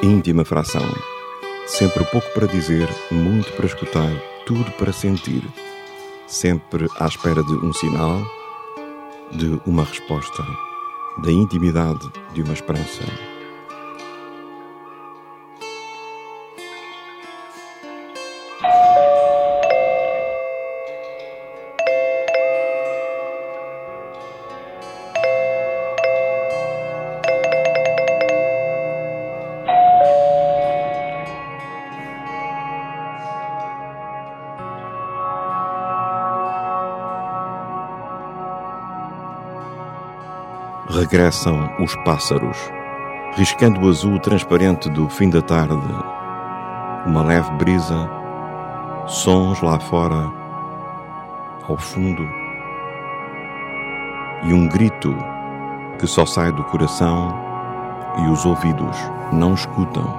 íntima fração. Sempre pouco para dizer, muito para escutar, tudo para sentir. Sempre à espera de um sinal, de uma resposta, da intimidade de uma esperança. Regressam os pássaros, riscando o azul transparente do fim da tarde. Uma leve brisa, sons lá fora, ao fundo, e um grito que só sai do coração e os ouvidos não escutam.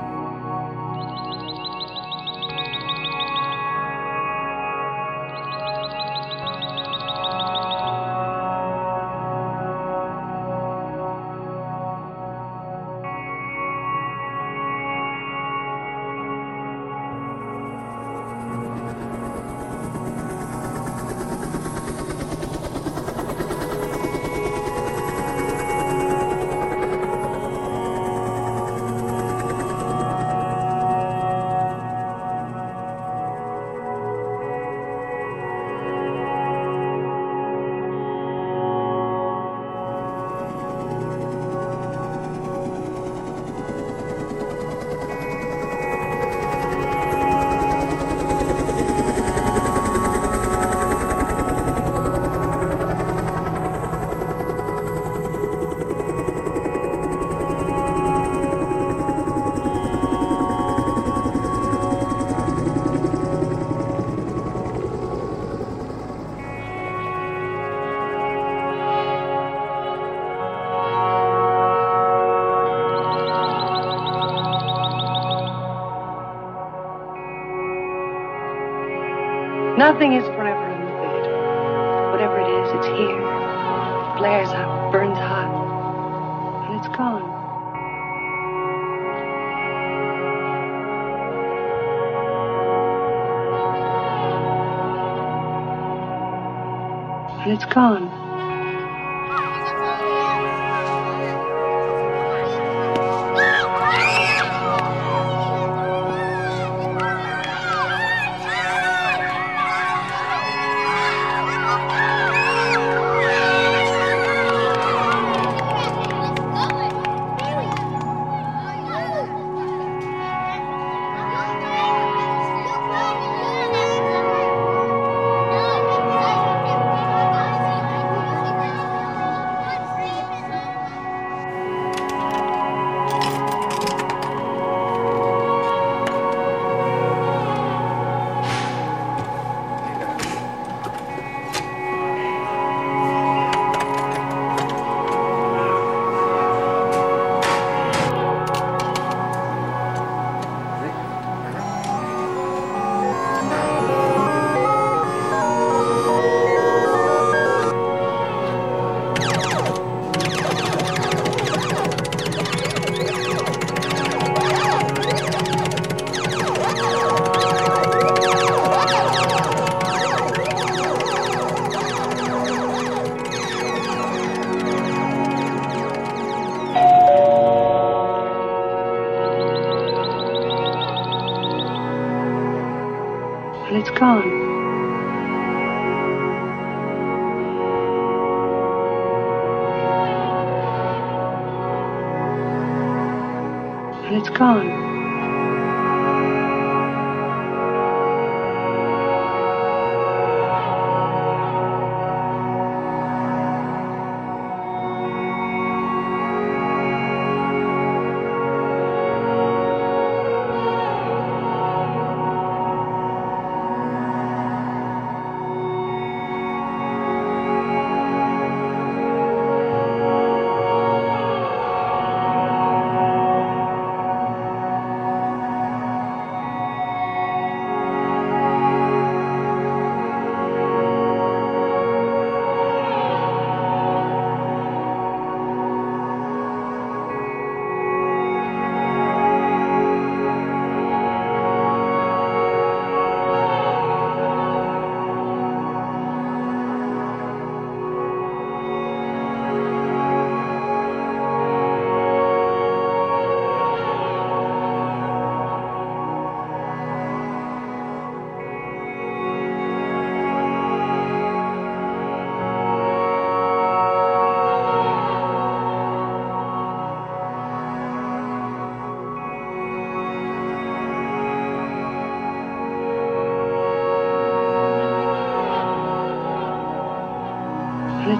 Nothing is forever in the bed. Whatever it is, it's here. It flares up, burns hot, and it's gone. And it's gone. And it's gone. And it's gone.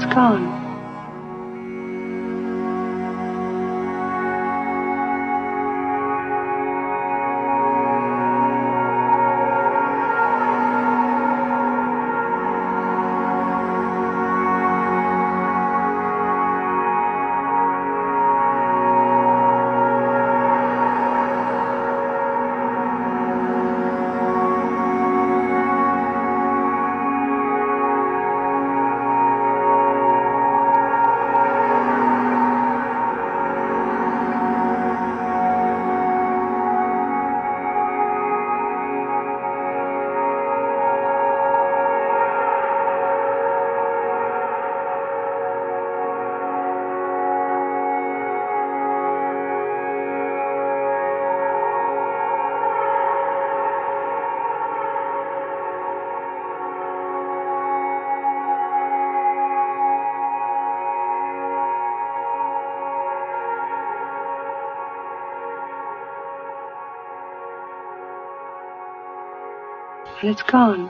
it's gone. And it's gone.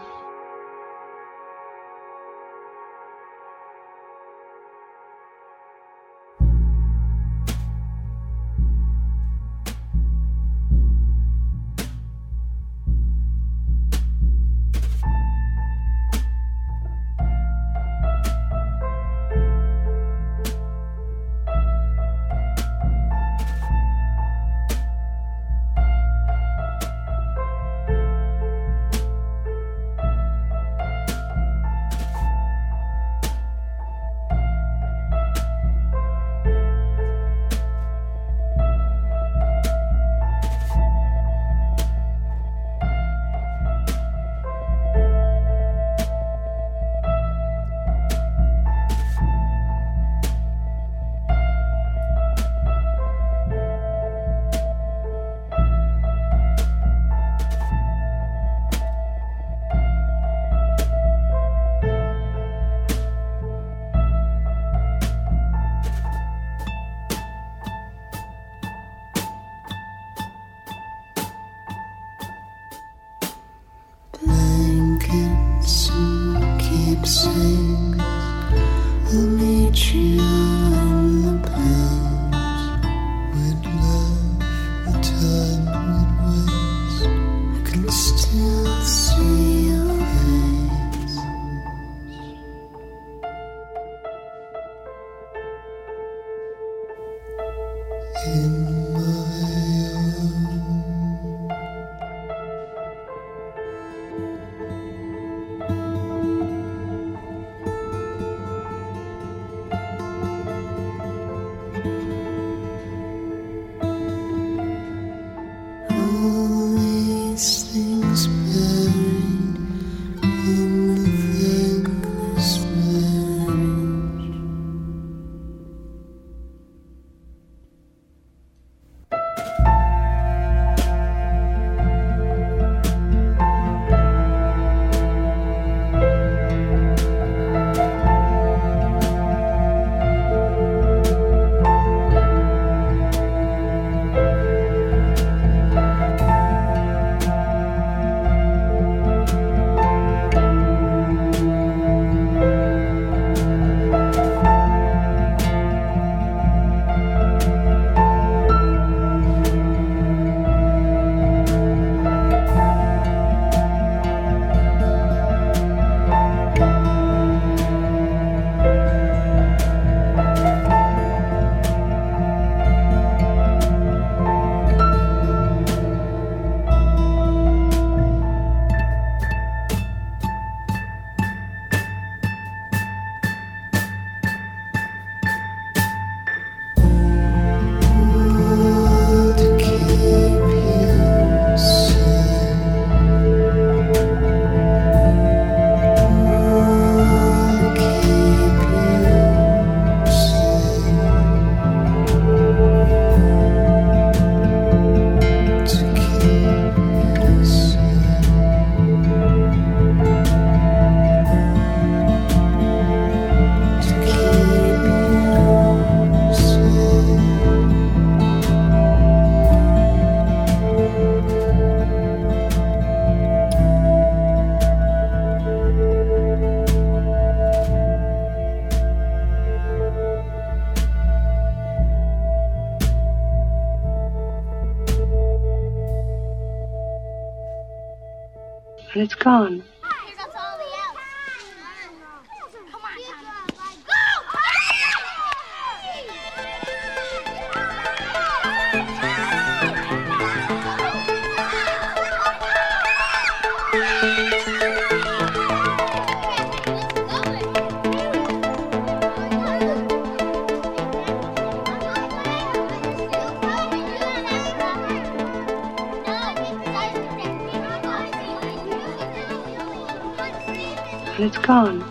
And it's gone. And it's gone.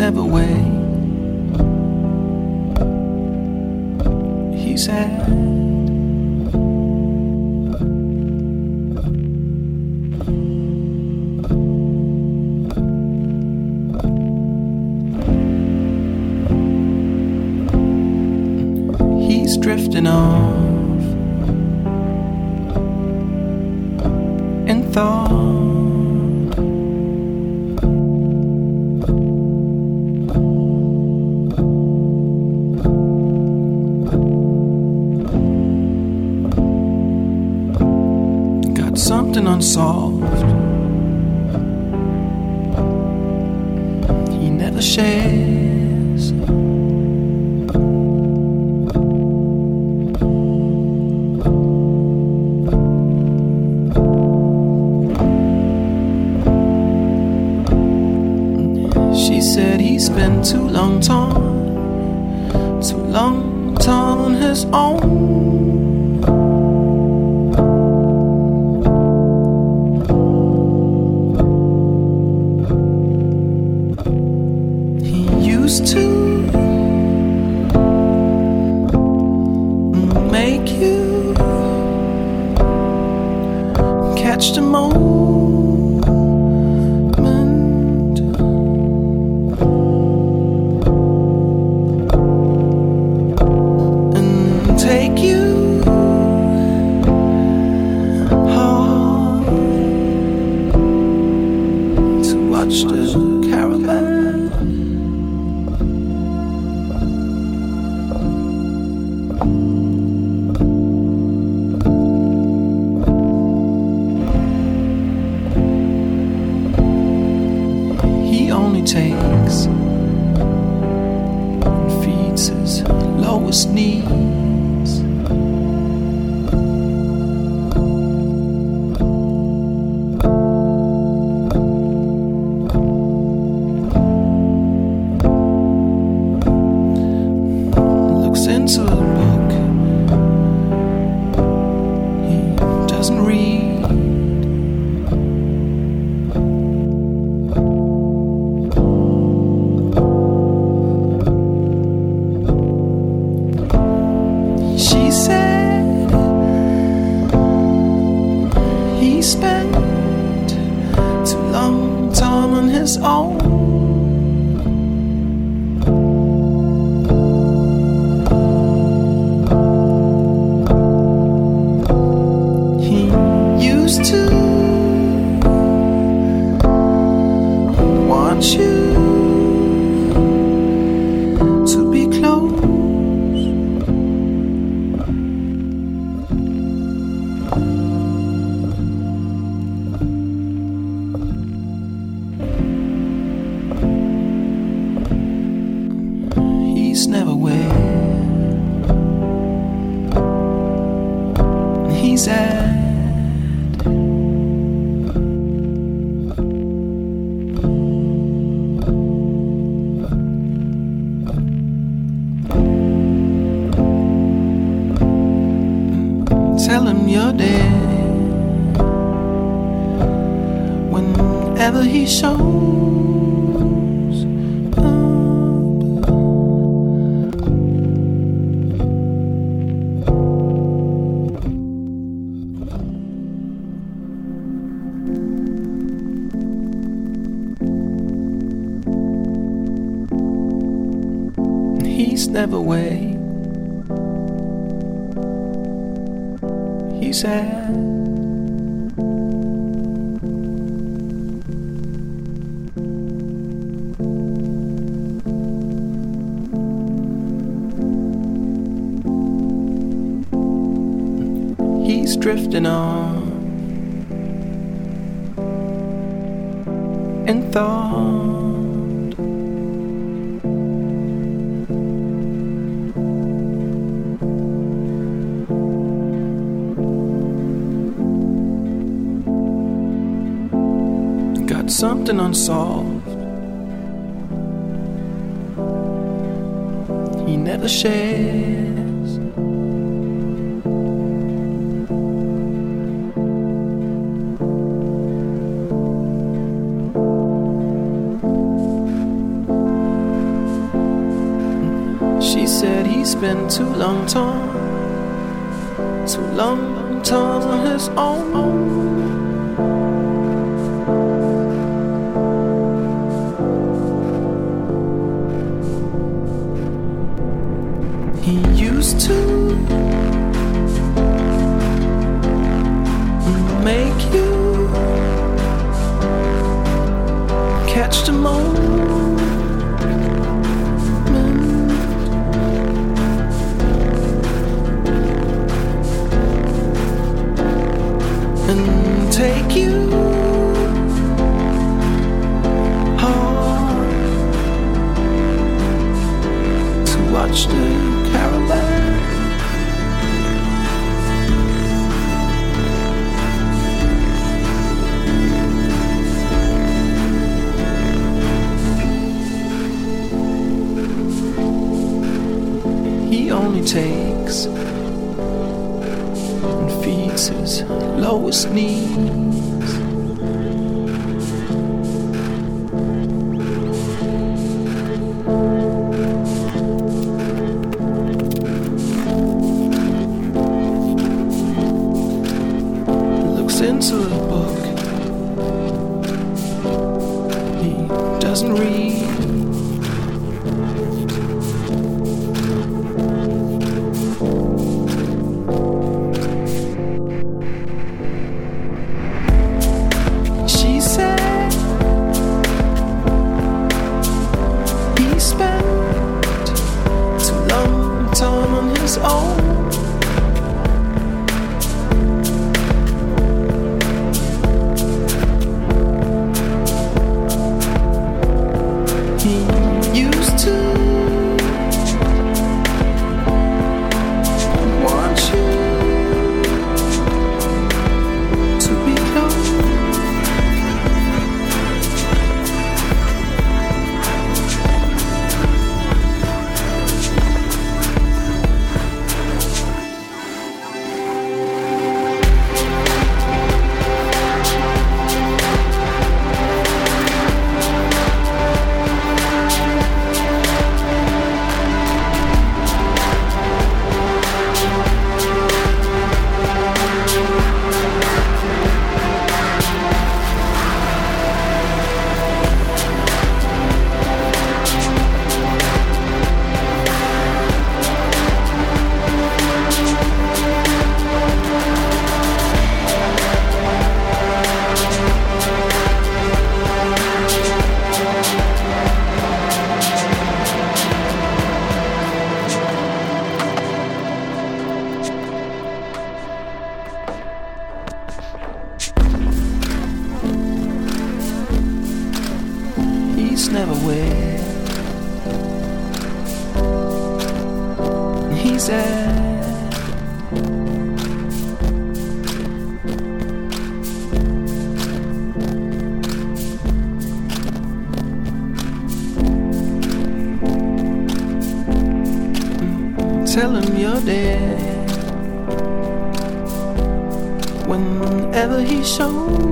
never wait. He said, he's drifting off in thought. Something unsolved he never shares. She said he spent too long time on his own. To make you catch the moment and take you hard to watch the caravan. Takes and feeds his lowest needs. Looks into the book he doesn't read. She said he spent too long time on his own. He used to want you to be close. He's never where he's at. Tell him you're dead whenever he shows up. He's never away. He said, he's drifting on in thought. Got something unsolved he never shares. He spent too long time on his own. He used to make you catch the moment and take you hard to watch the caravan. He only takes and feeds his lowest needs. Looks into the book he doesn't read. Never where he's at. Tell him you're dead whenever he shows.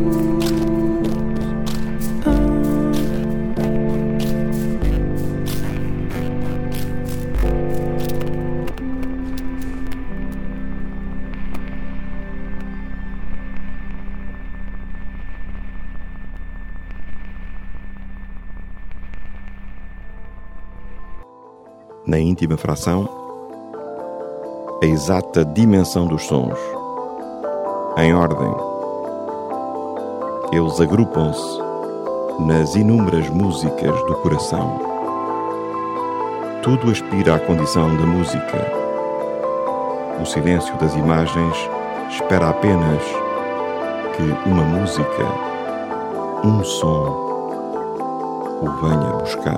Na íntima fração, a exata dimensão dos sons. Em ordem, eles agrupam-se nas inúmeras músicas do coração. Tudo aspira à condição da música. O silêncio das imagens espera apenas que uma música, um som, o venha buscar.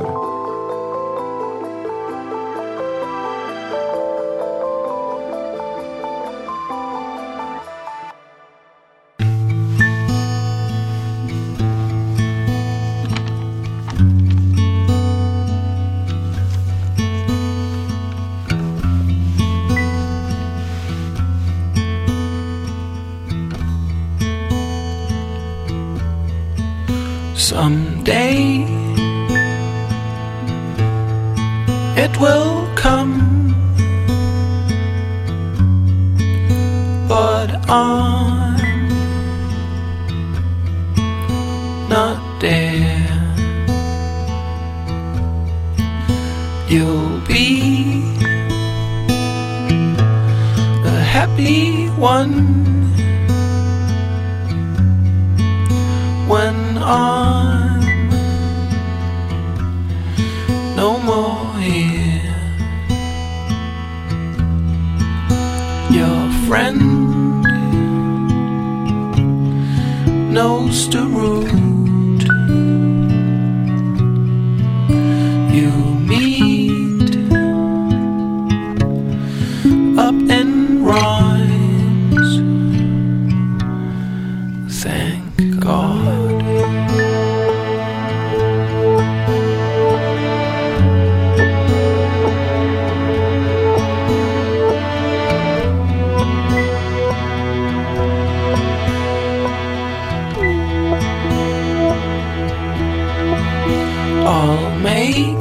Someday it will come happy one when I'm no more here. Your friend knows the route. You meet up in rhymes. Thank God. I'll make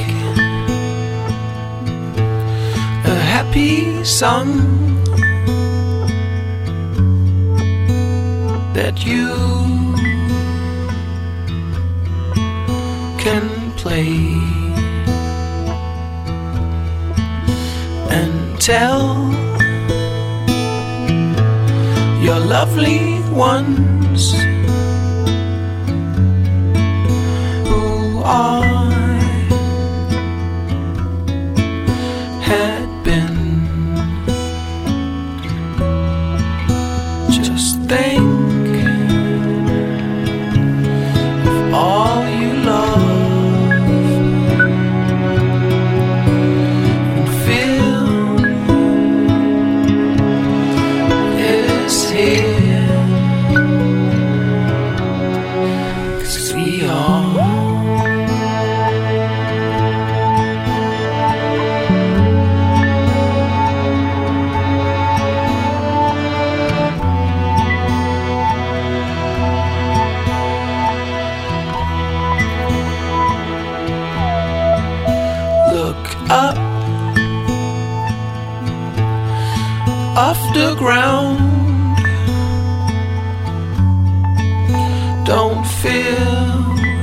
a happy song that you can play and tell your lovely ones who I had been. Just think of all you love and feel is here, 'cause we are. Up off the ground, don't feel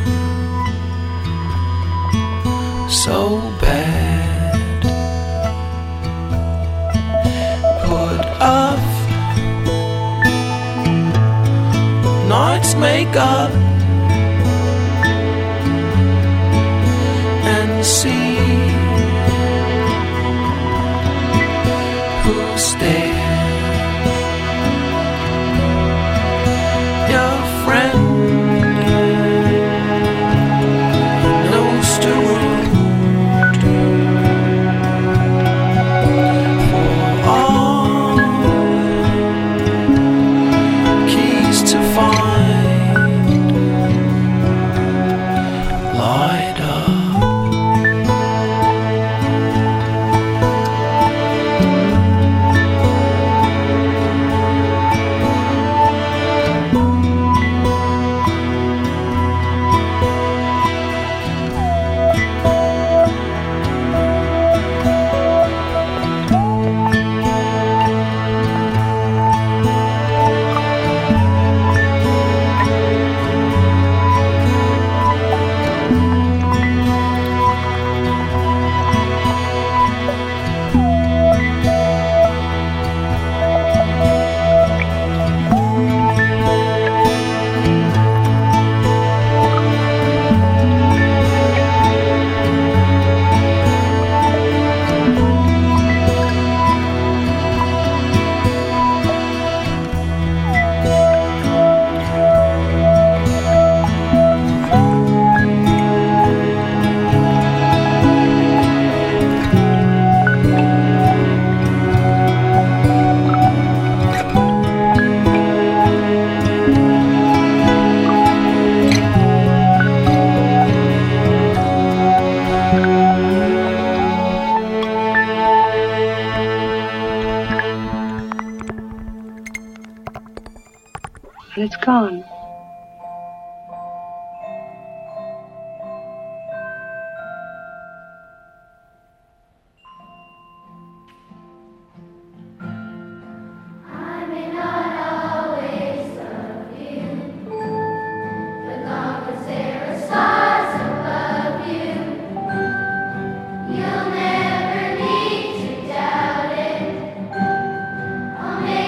so bad. Put up night's makeup and see who's there. Your friend knows the route for all keys to find. Light up. And it's gone. You'll never need to doubt it. I'll make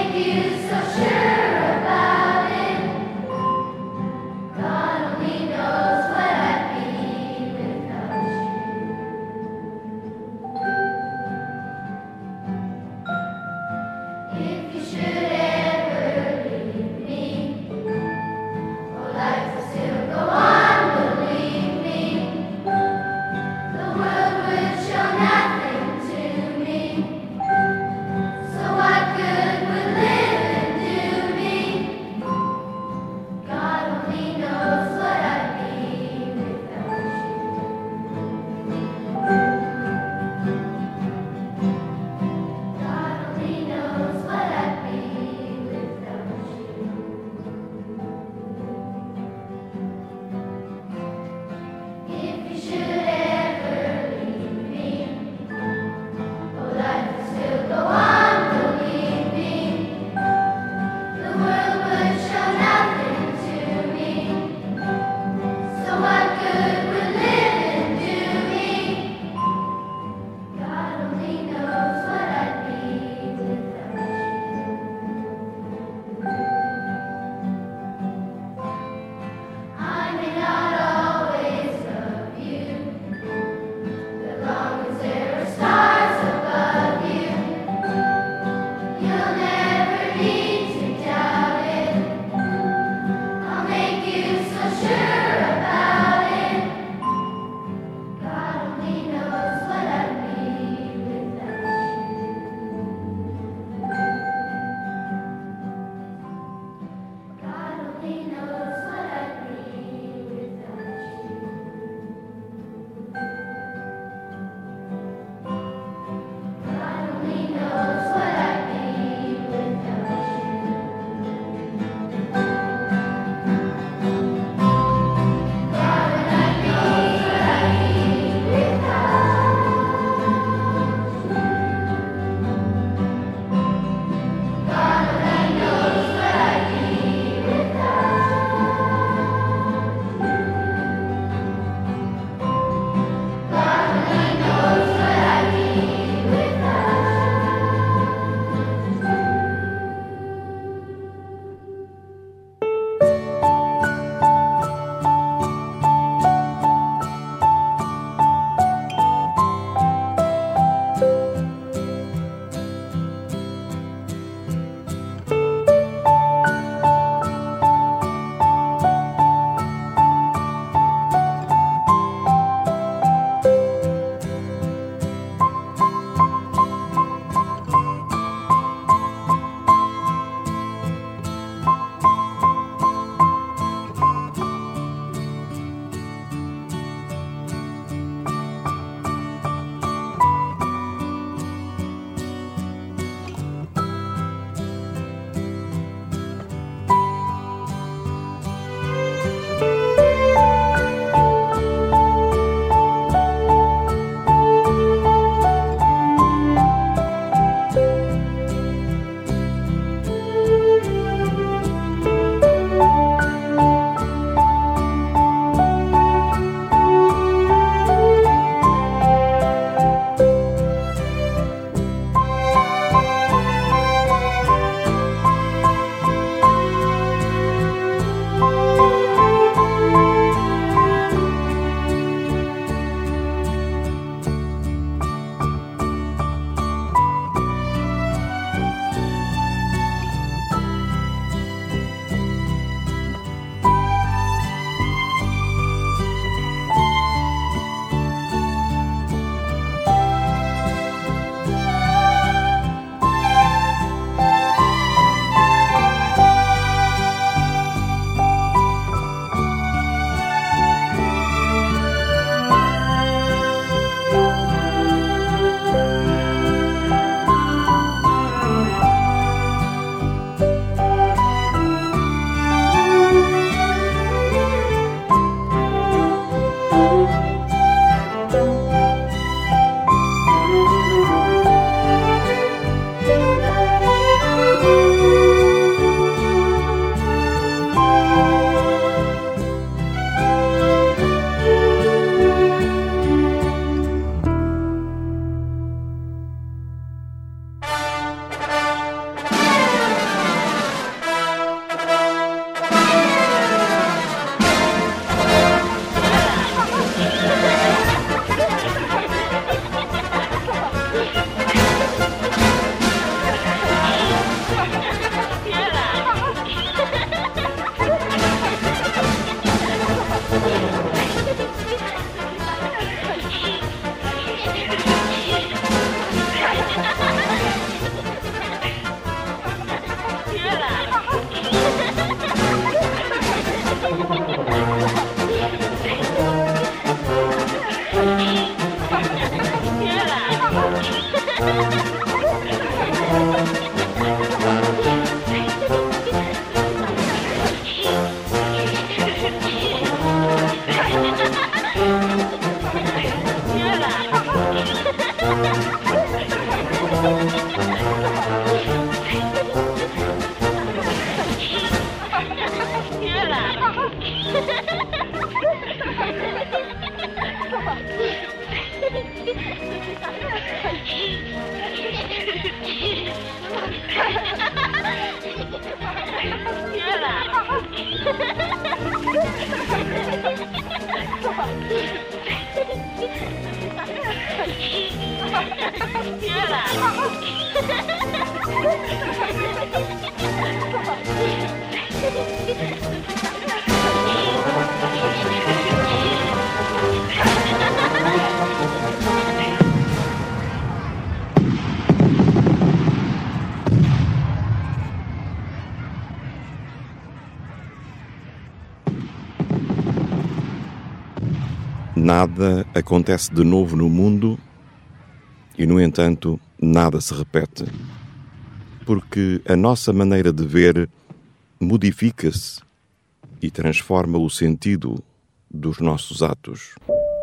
Nada acontece de novo no mundo e, no entanto, nada se repete. Porque a nossa maneira de ver modifica-se e transforma o sentido dos nossos atos.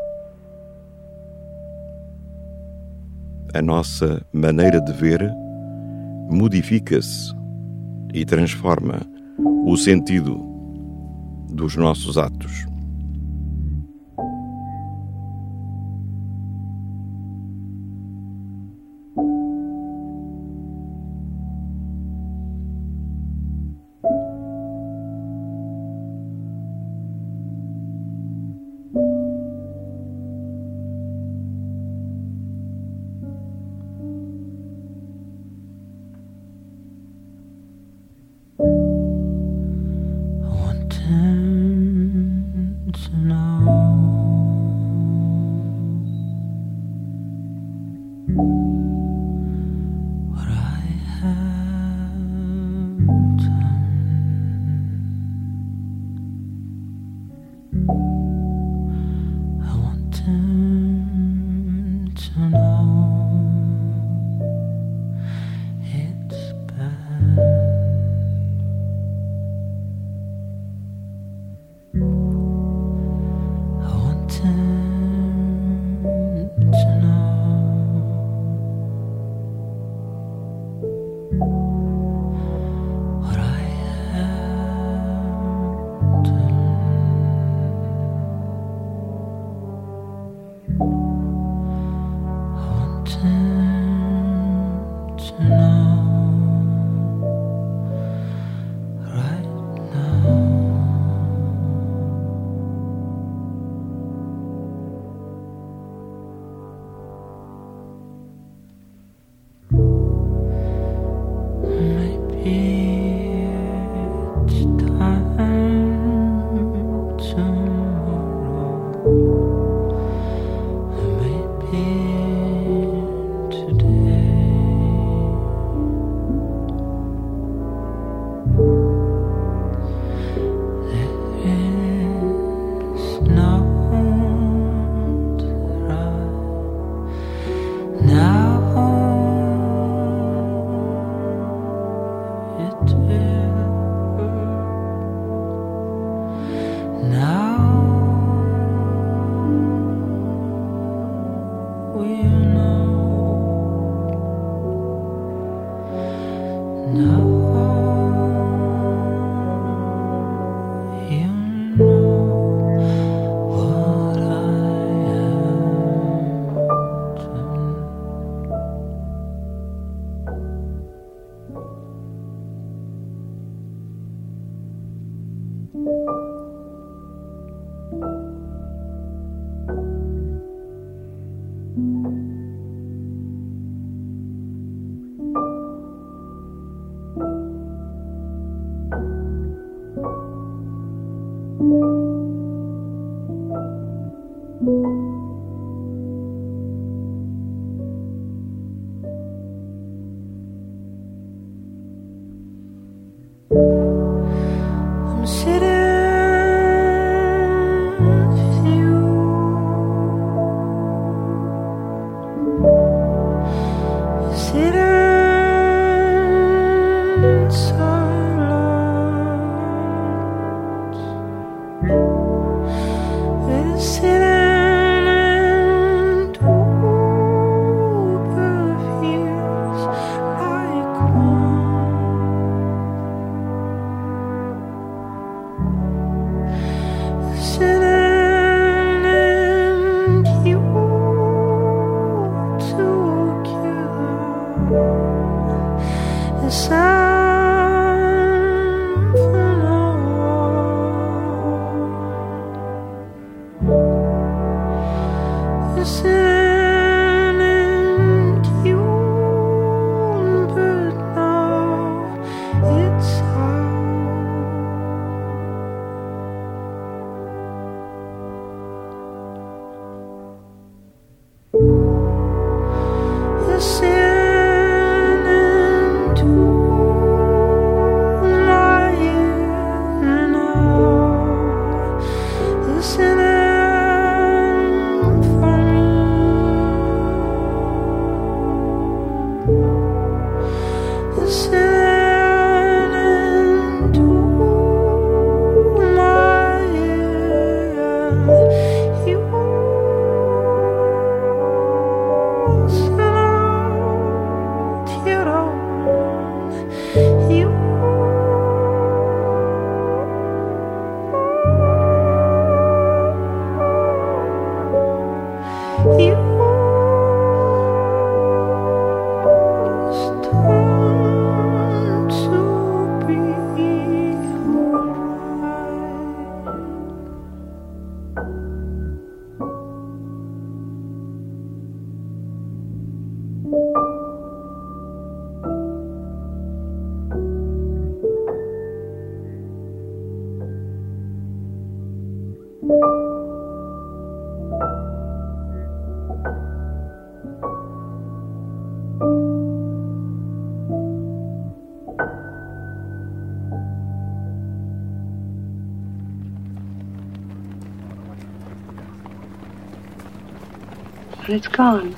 A nossa maneira de ver modifica-se e transforma o sentido dos nossos atos. and it's gone.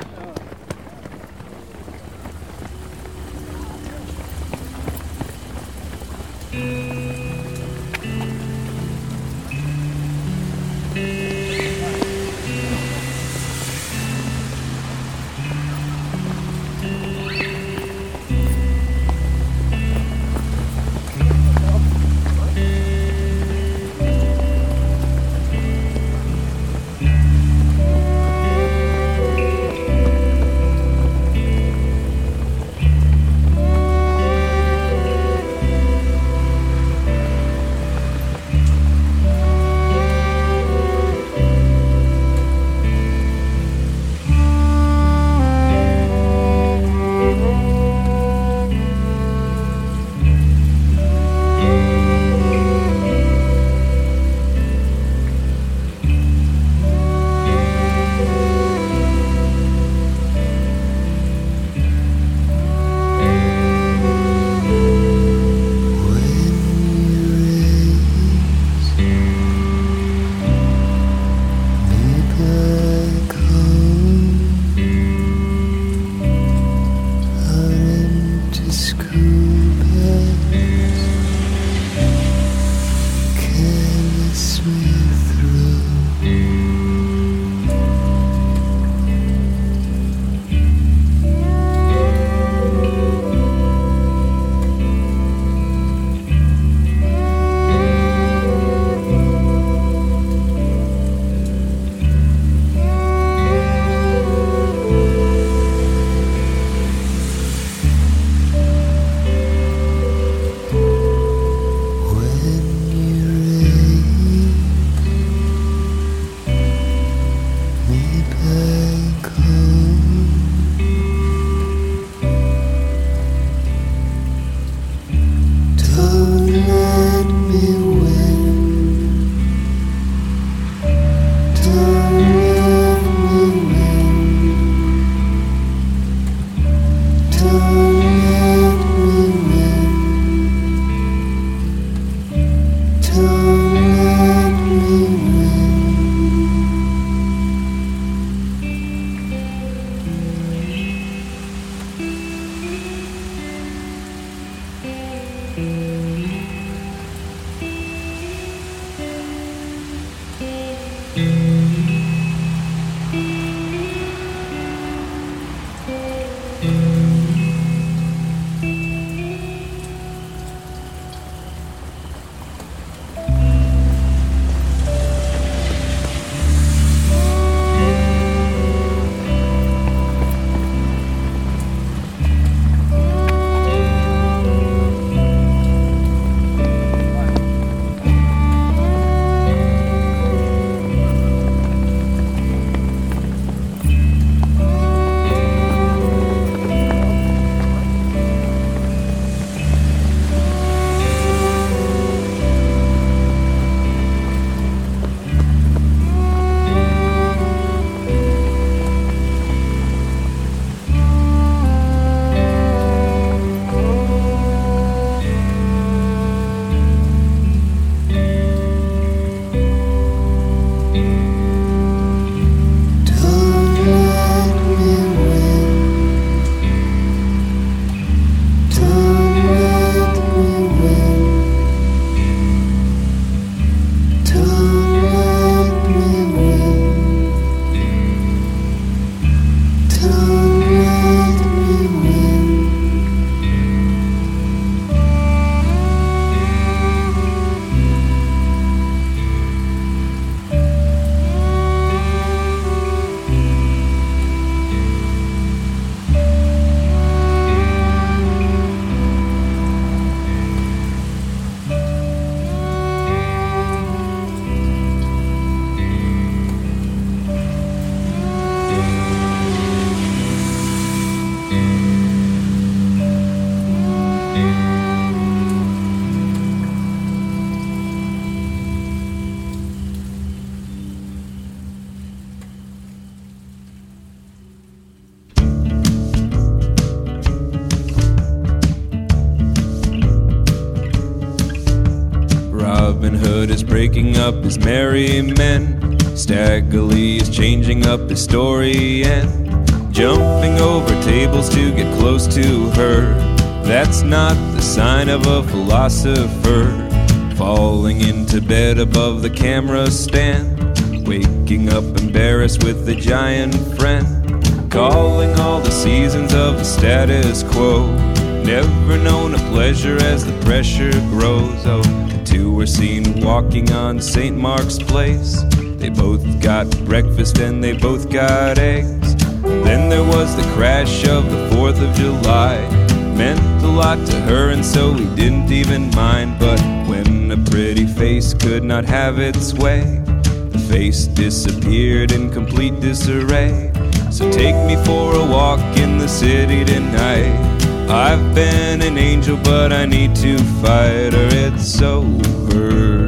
Robin Hood is breaking up his merry men. Stagger Lee is changing up his story and jumping over tables to get close to her. That's not the sign of a philosopher. Falling into bed above the camera stand, waking up embarrassed with a giant friend, calling all the seasons of the status quo. Never known a pleasure as the pressure grows. Oh, the two were seen walking on St. Mark's Place. They both got breakfast and they both got eggs. Then there was the crash of the 4th of July. Meant a lot to her and so we didn't even mind. But when a pretty face could not have its way, the face disappeared in complete disarray. So take me for a walk in the city tonight. I've been an angel but I need to fight or it's over.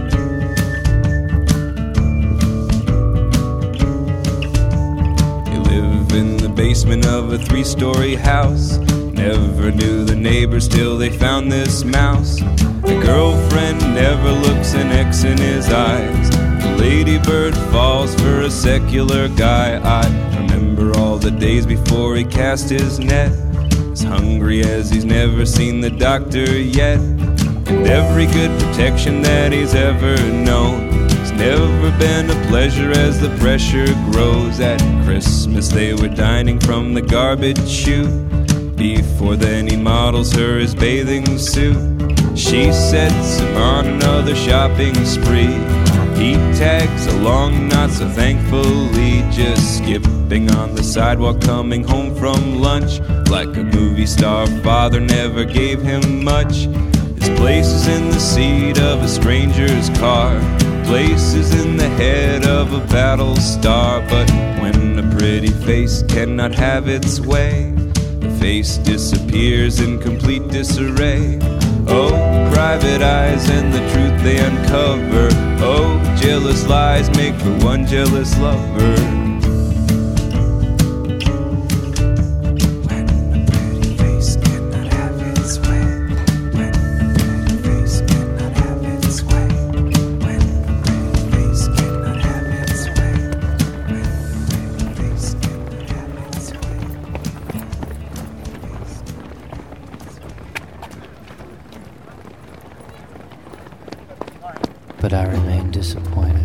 They live in the basement of a 3-story house. Never knew the neighbors till they found this mouse. The girlfriend never looks an X in his eyes. The ladybird falls for a secular guy. I remember all the days before he cast his net. As hungry as he's never seen the doctor yet. And every good protection that he's ever known has never been a pleasure as the pressure grows. At Christmas they were dining from the garbage chute. Before then he models her his bathing suit. She sets him on another shopping spree. He tags along not so thankfully, just skipping on the sidewalk coming home from lunch. Like a movie star, father never gave him much. His place is in the seat of a stranger's car. Place is in the head of a battle star. But when a pretty face cannot have its way, the face disappears in complete disarray. Oh, private eyes and the truth they uncover. Oh, jealous lies make for one jealous lover. When a pretty face cannot have its way. When a pretty face cannot have its way. When a pretty face cannot have its way. When a pretty face cannot have its way. But I remain disappointed.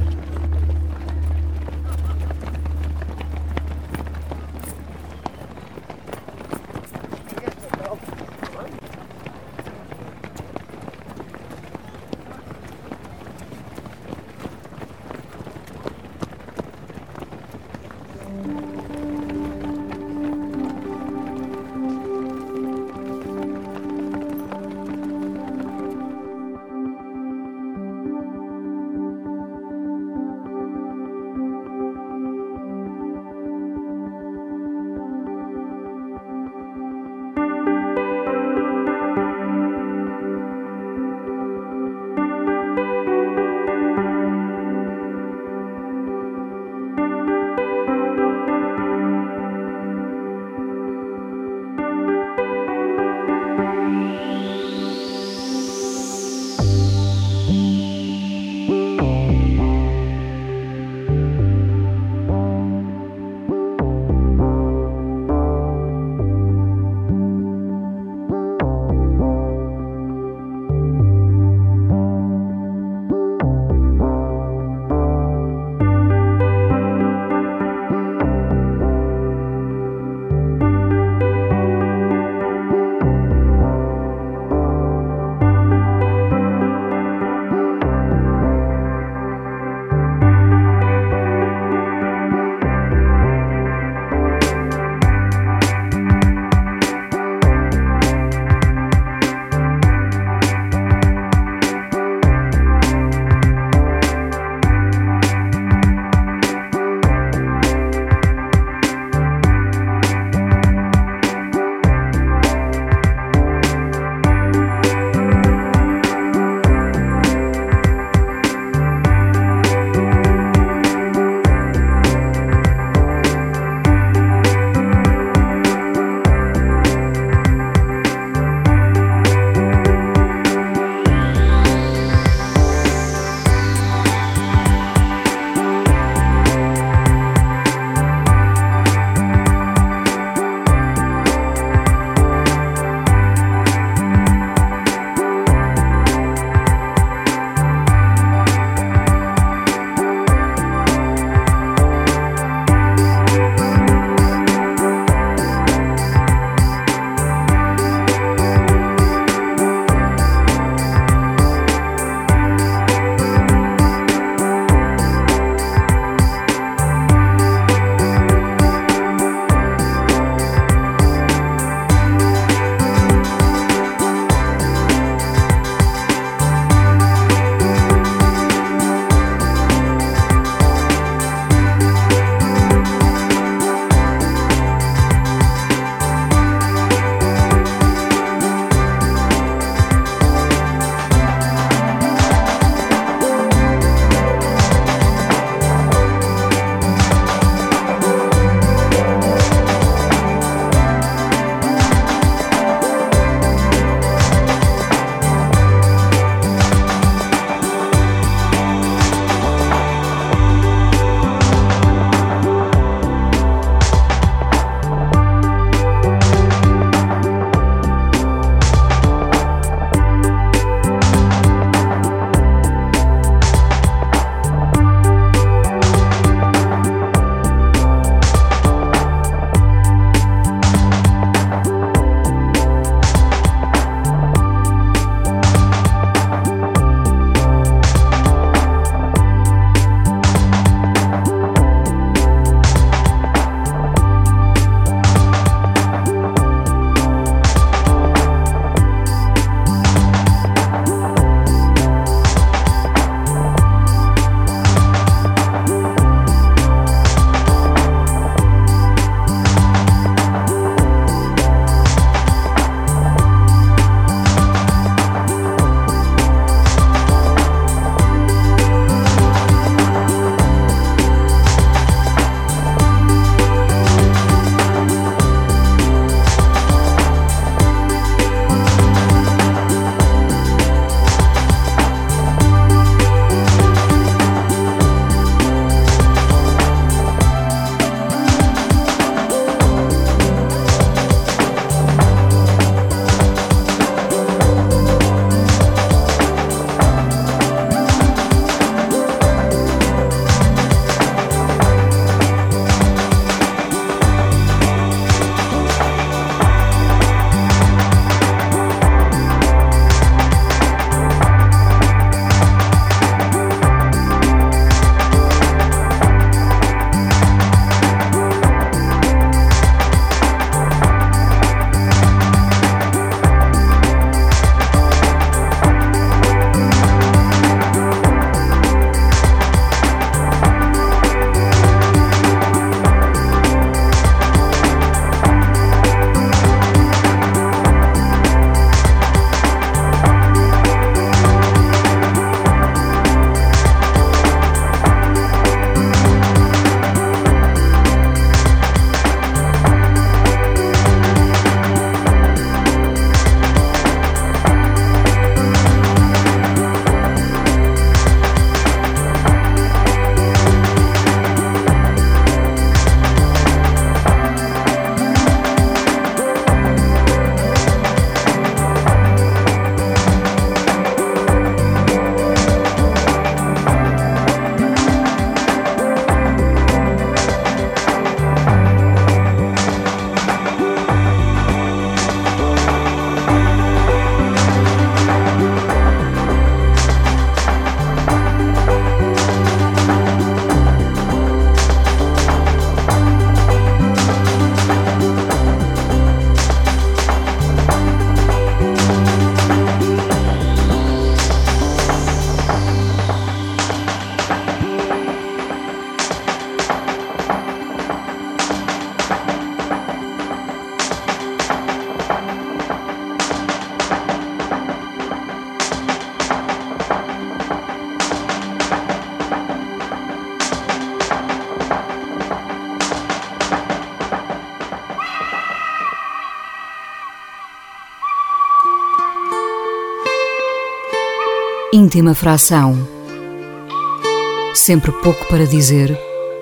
Íntima fração. Sempre pouco para dizer,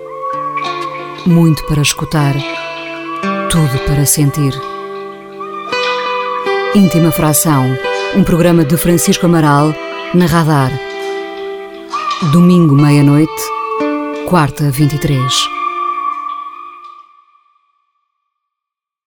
muito para escutar, tudo para sentir. Íntima fração, um programa de Francisco Amaral na Radar. Domingo, meia-noite, quarta, 23.